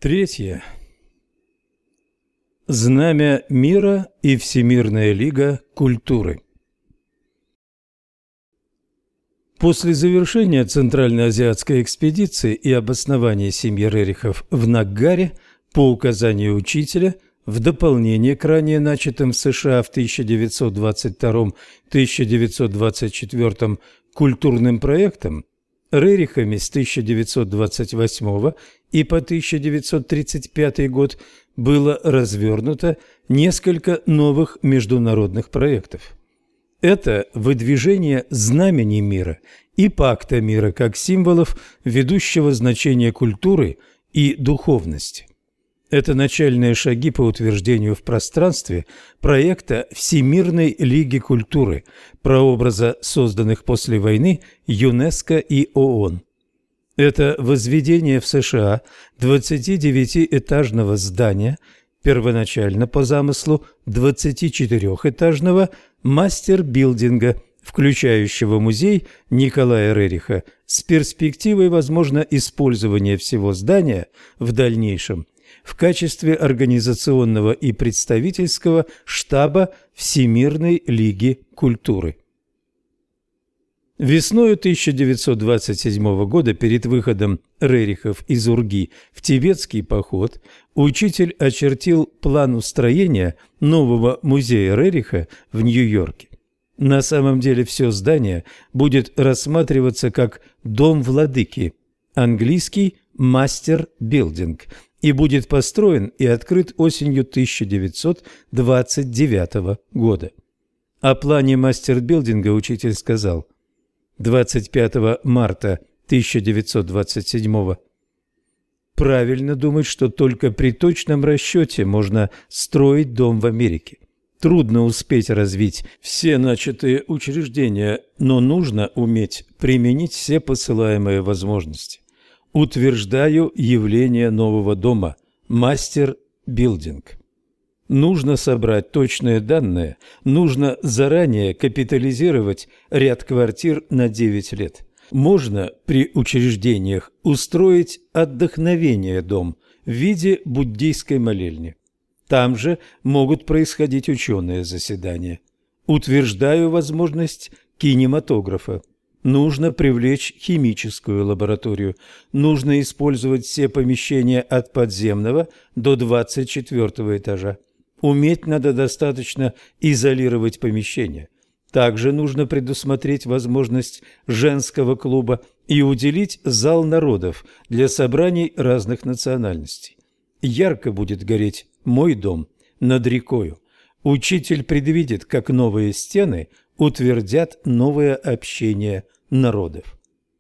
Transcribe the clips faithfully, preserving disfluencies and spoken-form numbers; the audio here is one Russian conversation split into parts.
Третье. Знамя мира и Всемирная лига культуры. После завершения Центральноазиатской экспедиции и обоснования семьи Рерихов в Наггаре по указанию учителя, в дополнение к ранее начатым в США в тысяча девятьсот двадцать втором — тысяча девятьсот двадцать четвёртом культурным проектам, Рерихами с тысяча девятьсот двадцать восьмого и по тысяча девятьсот тридцать пятый год было развернуто несколько новых международных проектов. Это выдвижение знамени мира и пакта мира как символов ведущего значения культуры и духовности. Это начальные шаги по утверждению в пространстве проекта Всемирной лиги культуры, прообраза созданных после войны ЮНЕСКО и ООН. Это возведение в США двадцатидевятиэтажного здания, первоначально по замыслу двадцатичетырехэтажного мастер-билдинга, включающего музей Николая Рериха с перспективой, возможно, использования всего здания в дальнейшем в качестве организационного и представительского штаба Всемирной лиги культуры. Весною тысяча девятьсот двадцать седьмого года, перед выходом Рерихов из Урги в тибетский поход, учитель очертил план устроения нового музея Рериха в Нью-Йорке. На самом деле все здание будет рассматриваться как «Дом владыки», английский «Мастер-билдинг», и будет построен и открыт осенью тысяча девятьсот двадцать девятого года. О плане мастер-билдинга учитель сказал двадцать пятого марта тысяча девятьсот двадцать седьмого: «Правильно думать, что только при точном расчете можно строить дом в Америке. Трудно успеть развить все начатые учреждения, но нужно уметь применить все посылаемые возможности. Утверждаю явление нового дома – мастер-билдинг. Нужно собрать точные данные, нужно заранее капитализировать ряд квартир на девять лет. Можно при учреждениях устроить отдохновение дом в виде буддийской молельни. Там же могут происходить ученые заседания. Утверждаю возможность кинематографа. Нужно привлечь химическую лабораторию. Нужно использовать все помещения от подземного до двадцать четвёртого этажа. Уметь надо достаточно изолировать помещение. Также нужно предусмотреть возможность женского клуба и уделить зал народов для собраний разных национальностей. Ярко будет гореть мой дом над рекою. Учитель предвидит, как новые стены утвердят новое общение народов».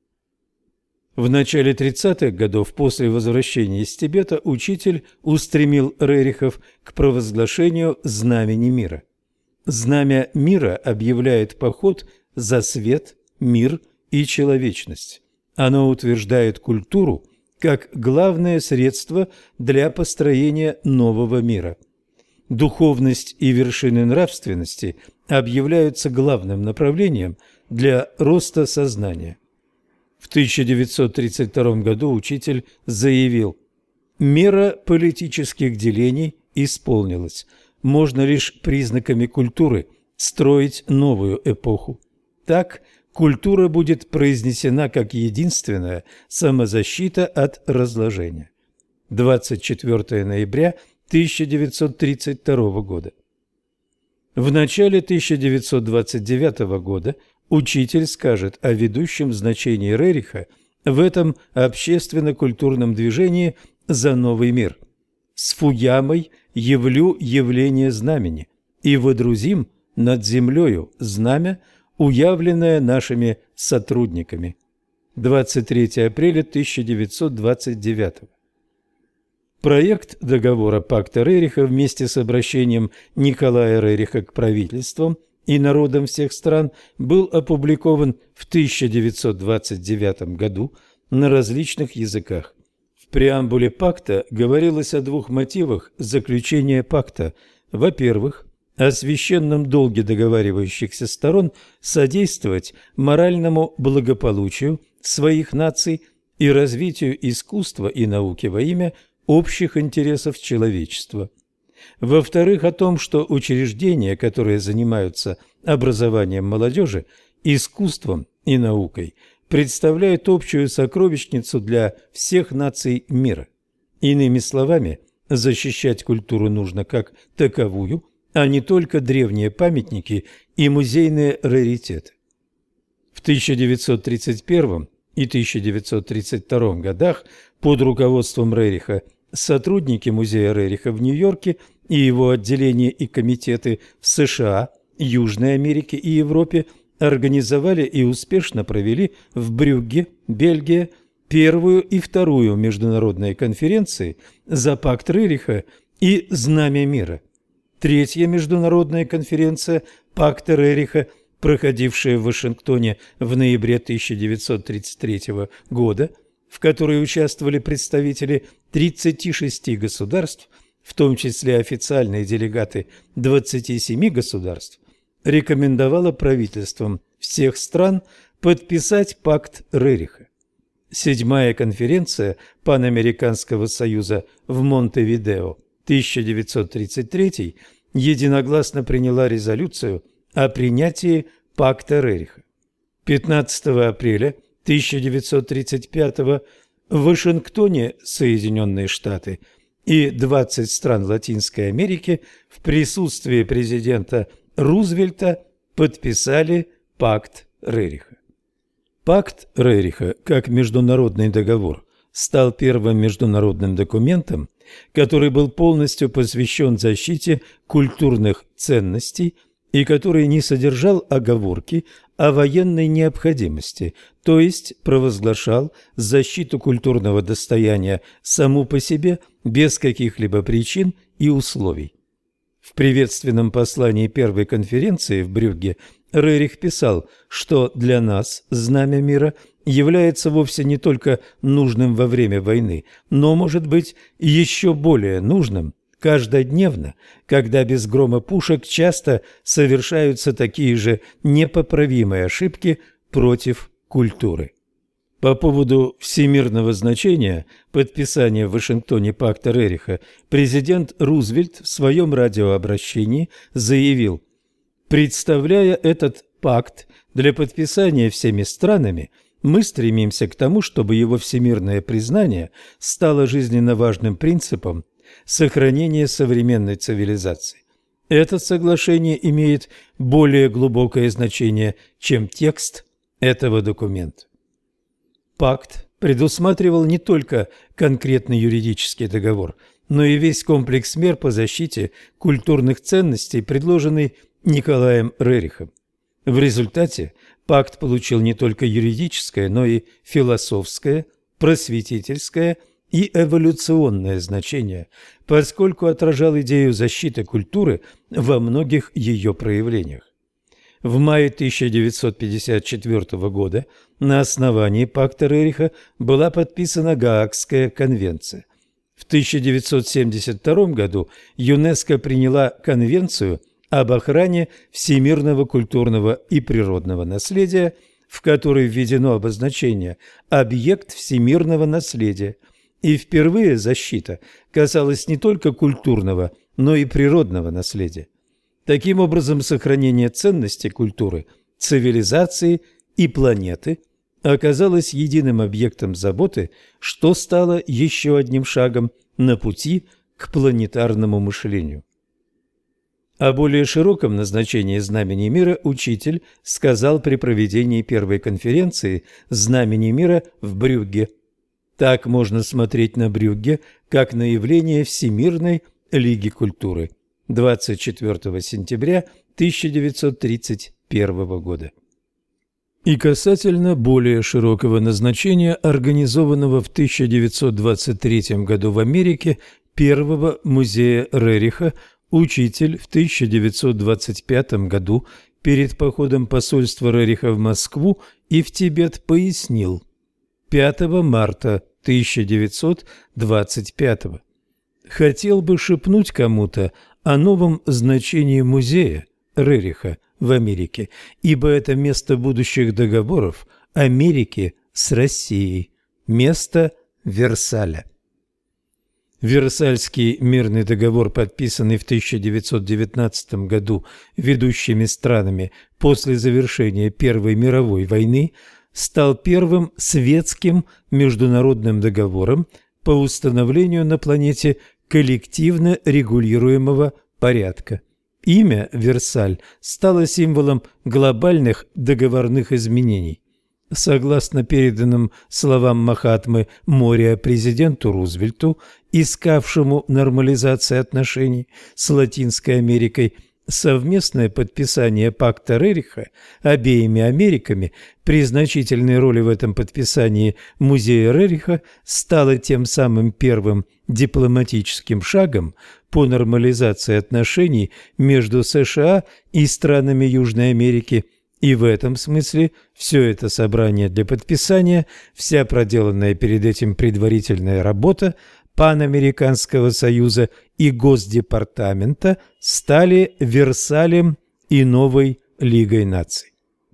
В начале тридцатых годов, после возвращения из Тибета, учитель устремил Рерихов к провозглашению знамени мира. Знамя мира объявляет поход за свет, мир и человечность. Оно утверждает культуру как главное средство для построения нового мира. Духовность и вершины нравственности объявляются главным направлением для роста сознания. В тысяча девятьсот тридцать втором году учитель заявил: «Мера политических делений исполнилась. Можно лишь признаками культуры строить новую эпоху. Так культура будет произнесена как единственная самозащита от разложения». двадцать четвёртого ноября тысяча девятьсот тридцать второго года. В начале тысяча девятьсот двадцать девятого года учитель скажет о ведущем значении Рериха в этом общественно-культурном движении за новый мир. «С Фуямой явлю явление знамени, и водрузим над землею знамя, уявленное нашими сотрудниками». двадцать третьего апреля тысяча девятьсот двадцать девятого. Проект договора пакта Рериха вместе с обращением Николая Рериха к правительствам и народам всех стран был опубликован в тысяча девятьсот двадцать девятом году на различных языках. В преамбуле пакта говорилось о двух мотивах заключения пакта. Во-первых, о священном долге договаривающихся сторон содействовать моральному благополучию своих наций и развитию искусства и науки во имя общих интересов человечества. Во-вторых, о том, что учреждения, которые занимаются образованием молодежи, искусством и наукой, представляют общую сокровищницу для всех наций мира. Иными словами, защищать культуру нужно как таковую, а не только древние памятники и музейные раритеты. В тысяча девятьсот тридцать первом и тысяча девятьсот тридцать втором годах под руководством Рериха сотрудники музея Рериха в Нью-Йорке и его отделения и комитеты в США, Южной Америке и Европе организовали и успешно провели в Брюгге, Бельгия, первую и вторую международные конференции за пакт Рериха и Знамя мира. Третья международная конференция пакта Рериха, проходившая в Вашингтоне в ноябре тысяча девятьсот тридцать третьего года, в которой участвовали представители тридцати шести государств, в том числе официальные делегаты двадцати семи государств, рекомендовала правительствам всех стран подписать пакт Рериха. Седьмая конференция Панамериканского союза в Монтевидео тысяча девятьсот тридцать третий единогласно приняла резолюцию о принятии пакта Рериха. пятнадцатого апреля тысяча девятьсот тридцать пятого в Вашингтоне Соединенные Штаты и двадцать стран Латинской Америки в присутствии президента Рузвельта подписали пакт Рериха. Пакт Рериха, как международный договор, стал первым международным документом, который был полностью посвящен защите культурных ценностей и который не содержал оговорки о военной необходимости, то есть провозглашал защиту культурного достояния саму по себе без каких-либо причин и условий. В приветственном послании первой конференции в Брюгге Рерих писал, что для нас Знамя мира является вовсе не только нужным во время войны, но может быть еще более нужным каждодневно, когда без грома пушек часто совершаются такие же непоправимые ошибки против культуры. По поводу всемирного значения подписания в Вашингтоне пакта Рериха президент Рузвельт в своем радиообращении заявил: «Представляя этот пакт для подписания всеми странами, мы стремимся к тому, чтобы его всемирное признание стало жизненно важным принципом сохранения современной цивилизации. Это соглашение имеет более глубокое значение, чем текст этого документа». Пакт предусматривал не только конкретный юридический договор, но и весь комплекс мер по защите культурных ценностей, предложенный Николаем Рерихом. В результате пакт получил не только юридическое, но и философское, просветительское и эволюционное значение, поскольку отражал идею защиты культуры во многих ее проявлениях. В мае тысяча девятьсот пятьдесят четвёртого года на основании пакта Рериха была подписана Гаагская конвенция. В тысяча девятьсот семьдесят втором году ЮНЕСКО приняла Конвенцию об охране всемирного культурного и природного наследия, в которой введено обозначение «объект всемирного наследия», и впервые защита касалась не только культурного, но и природного наследия. Таким образом, сохранение ценностей культуры, цивилизации и планеты оказалось единым объектом заботы, что стало еще одним шагом на пути к планетарному мышлению. О более широком назначении Знамени мира учитель сказал при проведении первой конференции Знамени мира в Брюгге. Так можно смотреть на Брюгге как на явление Всемирной лиги культуры. двадцать четвёртого сентября тысяча девятьсот тридцать первого года. И касательно более широкого назначения организованного в тысяча девятьсот двадцать третьем году в Америке первого музея Рериха, учитель в тысяча девятьсот двадцать пятом году перед походом посольства Рериха в Москву и в Тибет пояснил: пятого марта тысяча девятьсот двадцать пятого хотел бы шепнуть кому-то о новом значении музея Рериха в Америке, ибо это место будущих договоров Америки с Россией, место Версаля. Версальский мирный договор, подписанный в тысяча девятьсот девятнадцатом году ведущими странами после завершения Первой мировой войны, стал первым светским международным договором по установлению на планете коллективно регулируемого порядка. Имя Версаль стало символом глобальных договорных изменений. Согласно переданным словам Махатмы Мория президенту Рузвельту, искавшему нормализации отношений с Латинской Америкой, совместное подписание пакта Рериха обеими Америками, при значительной роли в этом подписании музея Рериха, стало тем самым первым дипломатическим шагом по нормализации отношений между США и странами Южной Америки. И в этом смысле все это собрание для подписания, вся проделанная перед этим предварительная работа Панамериканского союза и Госдепартамента стали Версалем и новой Лигой наций.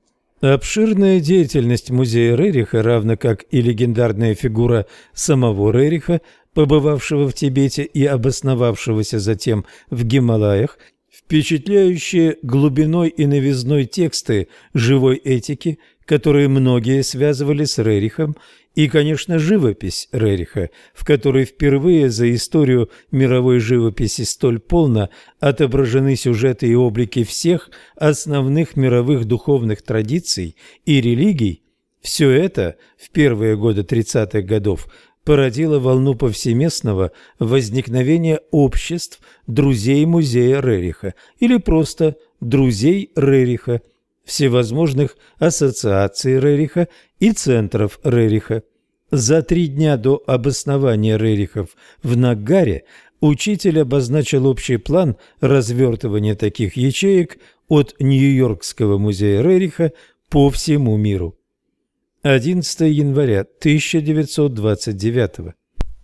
Обширная деятельность музея Рериха, равно как и легендарная фигура самого Рериха, побывавшего в Тибете и обосновавшегося затем в Гималаях, впечатляющие глубиной и новизной тексты живой этики, которые многие связывали с Рерихом, и, конечно, живопись Рериха, в которой впервые за историю мировой живописи столь полно отображены сюжеты и облики всех основных мировых духовных традиций и религий, все это в первые годы тридцатых годов породило волну повсеместного возникновения обществ друзей музея Рериха или просто друзей Рериха, всевозможных ассоциаций Рериха и центров Рериха. За три дня до обоснования Рерихов в Наггаре учитель обозначил общий план развертывания таких ячеек от Нью-Йоркского музея Рериха по всему миру. одиннадцатого января тысяча девятьсот двадцать девятого.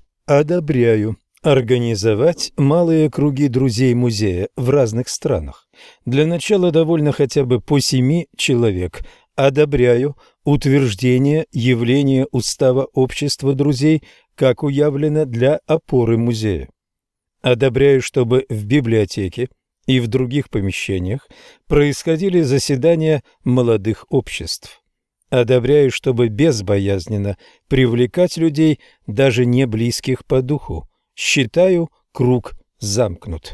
Одобряю организовать малые круги друзей музея в разных странах. Для начала довольно хотя бы по семи человек. Одобряю утверждение явления устава общества друзей, как уявлено для опоры музея. Одобряю, чтобы в библиотеке и в других помещениях происходили заседания молодых обществ. Одобряю, чтобы безбоязненно привлекать людей, даже не близких по духу. Считаю, круг замкнут.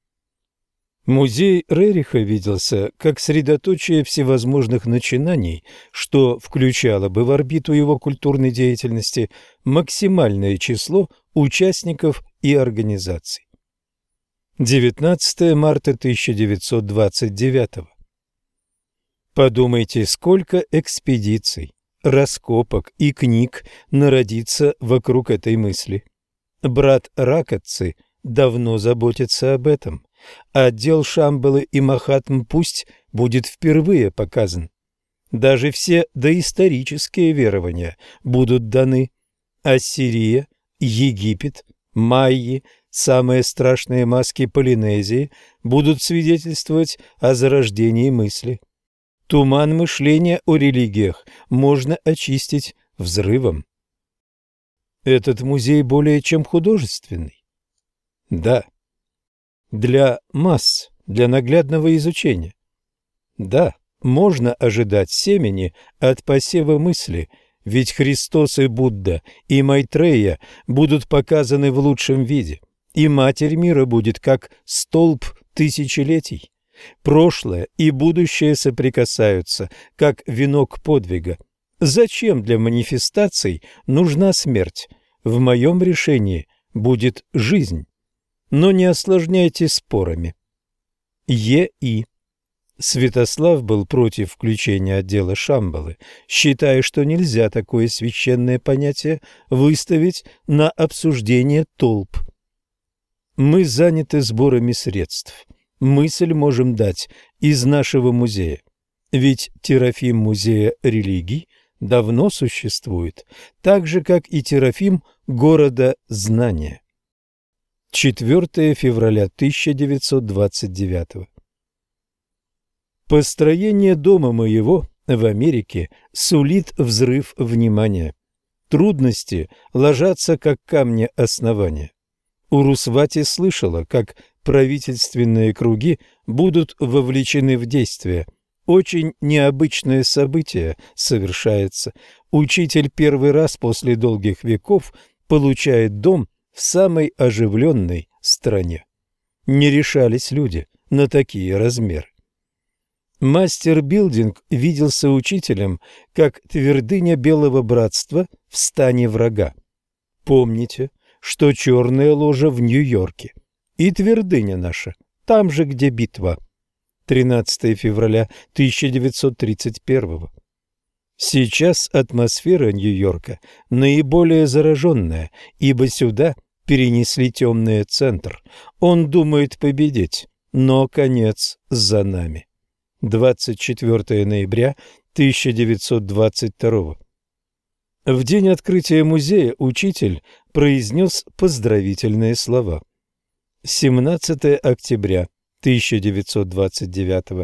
Музей Рериха виделся как средоточие всевозможных начинаний, что включало бы в орбиту его культурной деятельности максимальное число участников и организаций. девятнадцатого марта тысяча девятьсот двадцать девятого. Подумайте, сколько экспедиций, раскопок и книг народится вокруг этой мысли. Брат Ракатцы давно заботится об этом. Отдел Шамбалы и Махатм пусть будет впервые показан. Даже все доисторические верования будут даны. Ассирия, Египет, Майи, самые страшные маски Полинезии будут свидетельствовать о зарождении мысли. Туман мышления о религиях можно очистить взрывом. Этот музей более чем художественный? Да. Для масс, для наглядного изучения? Да, можно ожидать семени от посева мысли, ведь Христос и Будда, и Майтрея будут показаны в лучшем виде, и Матерь мира будет как столб тысячелетий. Прошлое и будущее соприкасаются, как венок подвига. Зачем для манифестаций нужна смерть? В моем решении будет жизнь. Но не осложняйте спорами. Е И Святослав был против включения отдела Шамбалы, считая, что нельзя такое священное понятие выставить на обсуждение толп. Мы заняты сборами средств. Мысль можем дать из нашего музея. Ведь Терафим музея религий давно существует, так же, как и Терафим города знания. четвёртого февраля тысяча девятьсот двадцать девятого. Построение дома моего в Америке сулит взрыв внимания. Трудности ложатся, как камни основания. Урусвати слышала, как правительственные круги будут вовлечены в действие. Очень необычное событие совершается. Учитель первый раз после долгих веков получает дом в самой оживленной стране. Не решались люди на такие размеры. Мастер-билдинг виделся учителем, как твердыня Белого Братства в стане врага. Помните, что черная ложа в Нью-Йорке и твердыня наша там же, где битва. тринадцатого февраля тысяча девятьсот тридцать первого. Сейчас атмосфера Нью-Йорка наиболее зараженная, ибо сюда перенесли темный центр. Он думает победить, но конец за нами. двадцать четвёртого ноября тысяча девятьсот двадцать второго. В день открытия музея учитель произнес поздравительные слова. семнадцатого октября тысяча девятьсот двадцать девятого.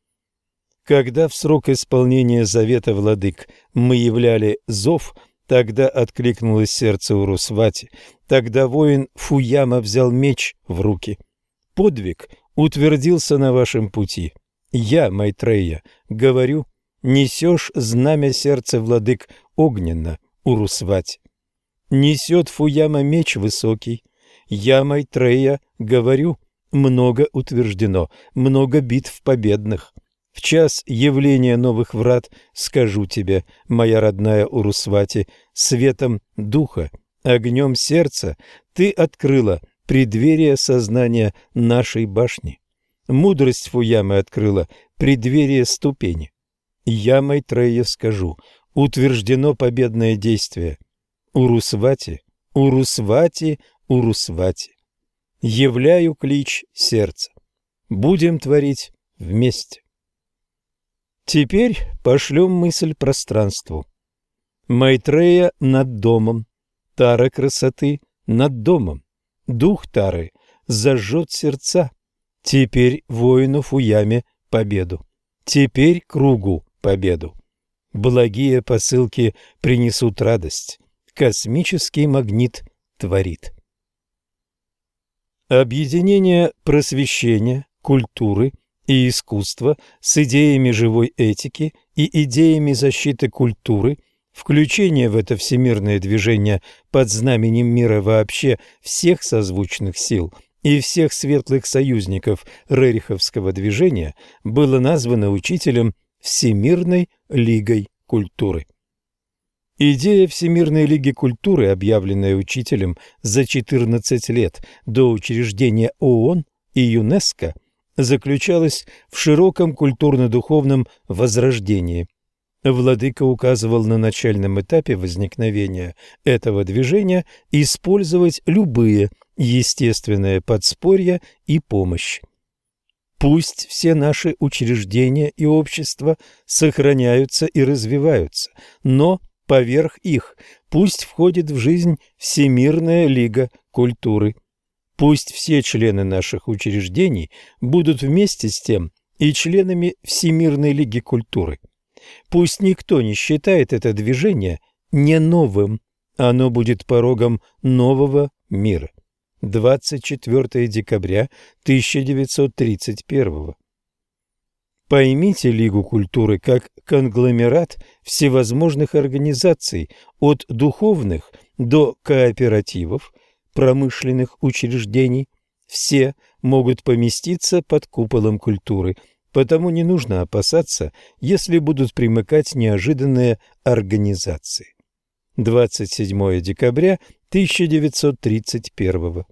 Когда в срок исполнения завета владык мы являли зов, тогда откликнулось сердце Урусвати, тогда воин Фуяма взял меч в руки. Подвиг утвердился на вашем пути. Я, Майтрея, говорю, несешь знамя сердца владык огненно, Урусвати. Несет Фуяма меч высокий. Я, Майтрея, говорю, много утверждено, много битв победных. В час явления новых врат скажу тебе, моя родная Урусвати, светом духа, огнем сердца ты открыла преддверие сознания нашей башни. Мудрость Фуямы открыла преддверие ступени. Я, Майтрея, скажу, утверждено победное действие. Урусвати, Урусвати, Урусвати. Являю клич сердца. Будем творить вместе. Теперь пошлем мысль пространству. Майтрея над домом, Тара красоты над домом. Дух Тары зажжет сердца. Теперь воину Фуяме победу. Теперь кругу победу. Благие посылки принесут радость. Космический магнит творит. Объединение просвещения, культуры и искусства с идеями живой этики и идеями защиты культуры, включение в это всемирное движение под знаменем мира вообще всех созвучных сил и всех светлых союзников рериховского движения было названо учителем Всемирной лигой культуры. Идея Всемирной лиги культуры, объявленная учителем за четырнадцать лет до учреждения ООН и ЮНЕСКО, заключалась в широком культурно-духовном возрождении. Владыка указывал на начальном этапе возникновения этого движения использовать любые естественные подспорья и помощь. Пусть все наши учреждения и общества сохраняются и развиваются, но поверх их пусть входит в жизнь Всемирная лига культуры. Пусть все члены наших учреждений будут вместе с тем и членами Всемирной лиги культуры. Пусть никто не считает это движение не новым, оно будет порогом нового мира. двадцать четвёртого декабря тысяча девятьсот тридцать первого. Поймите Лигу культуры как конгломерат всевозможных организаций, от духовных до кооперативов, промышленных учреждений. Все могут поместиться под куполом культуры, потому не нужно опасаться, если будут примыкать неожиданные организации. двадцать седьмого декабря тысяча девятьсот тридцать первого.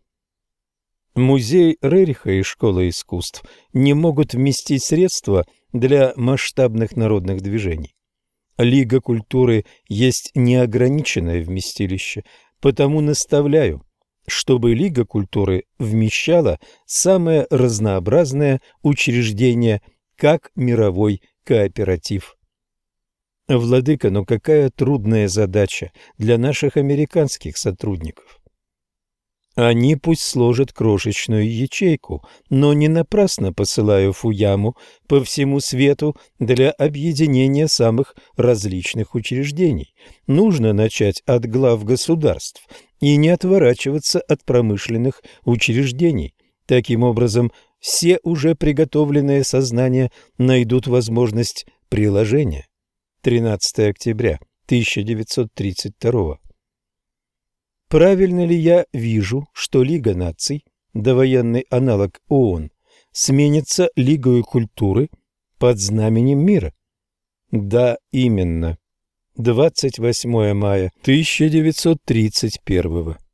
Музей Рериха и Школа искусств не могут вместить средства для масштабных народных движений. Лига культуры есть неограниченное вместилище, потому наставляю, чтобы Лига культуры вмещала самое разнообразное учреждение, как мировой кооператив. Владыка, но какая трудная задача для наших американских сотрудников. Они пусть сложат крошечную ячейку, но не напрасно посылаю Фуяму по всему свету для объединения самых различных учреждений. Нужно начать от глав государств и не отворачиваться от промышленных учреждений. Таким образом, все уже приготовленные сознания найдут возможность приложения. тринадцатое октября тысяча девятьсот тридцать второго. Правильно ли я вижу, что Лига наций, довоенный аналог ООН, сменится Лигой культуры под знаменем мира? Да, именно. двадцать восьмое мая тысяча девятьсот тридцать первого.